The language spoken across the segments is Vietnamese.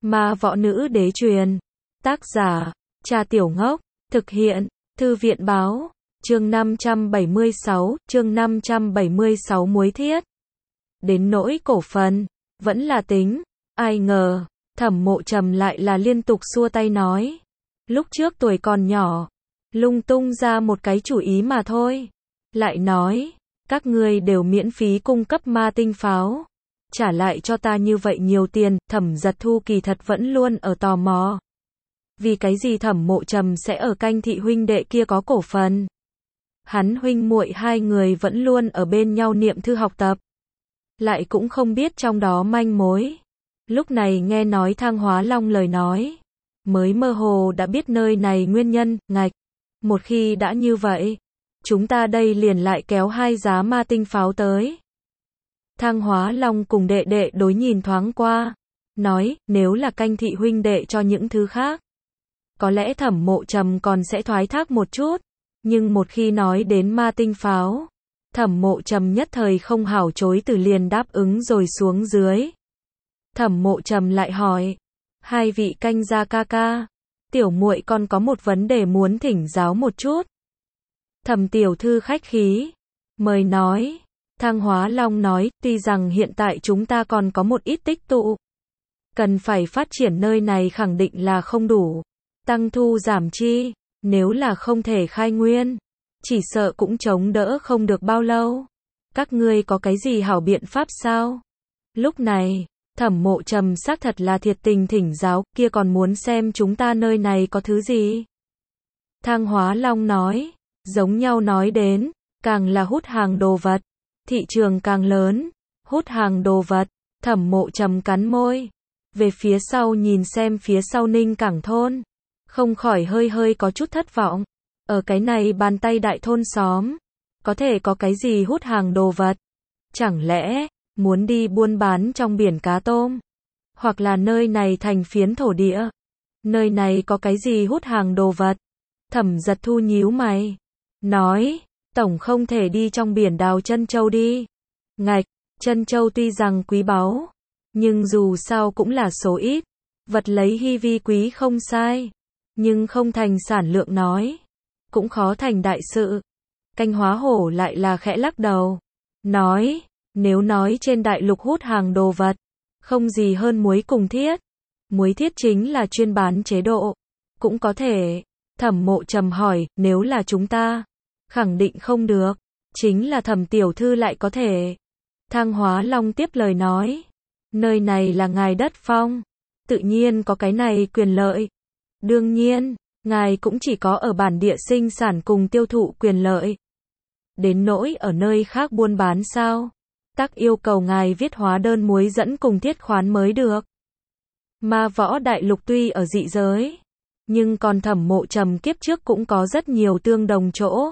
Ma võ nữ đế truyền. Tác giả, Trà Tiểu Ngốc. Thực hiện, Thư viện báo. Chương 576, muối thiết. Đến nỗi cổ phần, vẫn là tính. Ai ngờ, Thẩm Mộ Trầm lại là liên tục xua tay nói. Lúc trước tuổi còn nhỏ, lung tung ra một cái chủ ý mà thôi. Lại nói, các ngươi đều miễn phí cung cấp ma tinh pháo. Trả lại cho ta như vậy nhiều tiền, Thẩm Giật Thu kỳ thật vẫn luôn ở tò mò. Vì cái gì Thẩm Mộ Trầm sẽ ở Canh Thị huynh đệ kia có cổ phần? Hắn huynh muội hai người vẫn luôn ở bên nhau niệm thư học tập. Lại cũng không biết trong đó manh mối. Lúc này nghe nói Thang Hóa Long lời nói. Mới mơ hồ đã biết nơi này nguyên nhân, ngạch. Một khi đã như vậy, chúng ta đây liền lại kéo hai giá ma tinh pháo tới. Thang Hóa Long cùng đệ đệ đối nhìn thoáng qua. Nói, nếu là Canh Thị huynh đệ cho những thứ khác. Có lẽ Thẩm Mộ Trầm còn sẽ thoái thác một chút. Nhưng một khi nói đến ma tinh pháo, Thẩm Mộ Trầm nhất thời không hảo chối từ liền đáp ứng rồi xuống dưới. Thẩm Mộ Trầm lại hỏi, hai vị Canh gia ca ca, tiểu muội còn có một vấn đề muốn thỉnh giáo một chút. Thẩm tiểu thư khách khí, mời nói. Thang Hóa Long nói, tuy rằng hiện tại chúng ta còn có một ít tích tụ, cần phải phát triển nơi này khẳng định là không đủ. Tăng thu giảm chi, nếu là không thể khai nguyên, chỉ sợ cũng chống đỡ không được bao lâu. Các ngươi có cái gì hảo biện pháp sao? Lúc này, Thẩm Mộ Trầm xác thật là thiệt tình thỉnh giáo, kia còn muốn xem chúng ta nơi này có thứ gì. Thang Hóa Long nói, giống nhau nói đến, càng là hút hàng đồ vật, thị trường càng lớn, hút hàng đồ vật. Thẩm Mộ Trầm cắn môi, về phía sau nhìn xem phía sau Ninh Cảng thôn, không khỏi hơi có chút thất vọng. Ở cái này bàn tay đại thôn xóm, có thể có cái gì hút hàng đồ vật? Chẳng lẽ muốn đi buôn bán trong biển cá tôm? Hoặc là nơi này thành phiến thổ địa? Nơi này có cái gì hút hàng đồ vật? Thẩm Giật Thu nhíu mày, nói, tổng không thể đi trong biển đào trân châu đi. Ngạch, trân châu tuy rằng quý báu, nhưng dù sao cũng là số ít, vật lấy hy vi quý không sai, nhưng không thành sản lượng nói, cũng khó thành đại sự. Canh Hóa Hổ lại là khẽ lắc đầu, nói, nếu nói trên đại lục hút hàng đồ vật, không gì hơn muối cùng thiết. Muối thiết chính là chuyên bán chế độ, cũng có thể. Thẩm Mộ Trầm hỏi, nếu là chúng ta, khẳng định không được, chính là Thẩm tiểu thư lại có thể. Thang Hóa Long tiếp lời nói, nơi này là ngài đất phong, tự nhiên có cái này quyền lợi. Đương nhiên, ngài cũng chỉ có ở bản địa sinh sản cùng tiêu thụ quyền lợi. Đến nỗi ở nơi khác buôn bán sao? Tắc yêu cầu ngài viết hóa đơn muối dẫn cùng thiết khoán mới được. Ma võ đại lục tuy ở dị giới, nhưng còn Thẩm Mộ Trầm kiếp trước cũng có rất nhiều tương đồng chỗ.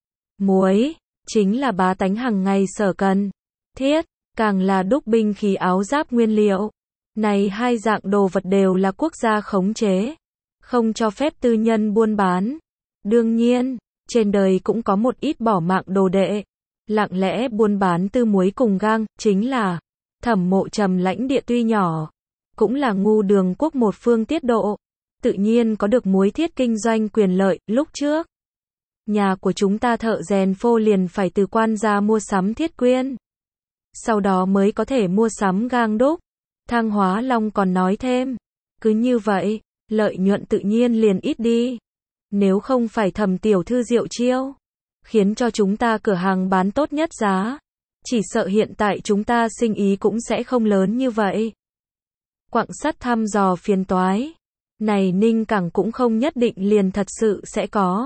Muối, chính là bá tánh hàng ngày sở cần. Thiết, càng là đúc binh khí áo giáp nguyên liệu. Này hai dạng đồ vật đều là quốc gia khống chế, không cho phép tư nhân buôn bán. Đương nhiên, trên đời cũng có một ít bỏ mạng đồ đệ, lặng lẽ buôn bán tư muối cùng gang, chính là Thẩm Mộ Trầm lãnh địa tuy nhỏ, cũng là ngu đường quốc một phương tiết độ, tự nhiên có được muối thiết kinh doanh quyền lợi. Lúc trước, nhà của chúng ta thợ rèn phô liền phải từ quan gia mua sắm thiết quyên, sau đó mới có thể mua sắm gang đúc. Thang Hóa Long còn nói thêm, cứ như vậy, lợi nhuận tự nhiên liền ít đi. Nếu không phải Thẩm tiểu thư diệu chiêu, khiến cho chúng ta cửa hàng bán tốt nhất giá, chỉ sợ hiện tại chúng ta sinh ý cũng sẽ không lớn như vậy. Quặng sắt thăm dò phiền toái, này Ninh Cảng cũng không nhất định liền thật sự sẽ có.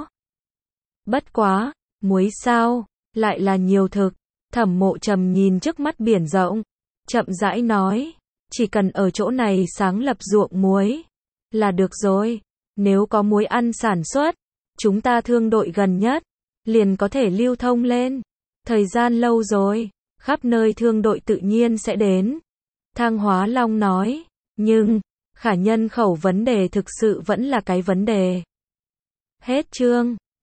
Bất quá, muối sao, lại là nhiều thực. Thẩm Mộ Trầm nhìn trước mắt biển rộng, chậm rãi nói, chỉ cần ở chỗ này sáng lập ruộng muối là được rồi. Nếu có muối ăn sản xuất, chúng ta thương đội gần nhất liền có thể lưu thông lên. Thời gian lâu rồi, khắp nơi thương đội tự nhiên sẽ đến. Thang Hóa Long nói, nhưng khả nhân khẩu vấn đề thực sự vẫn là cái vấn đề. Hết chương.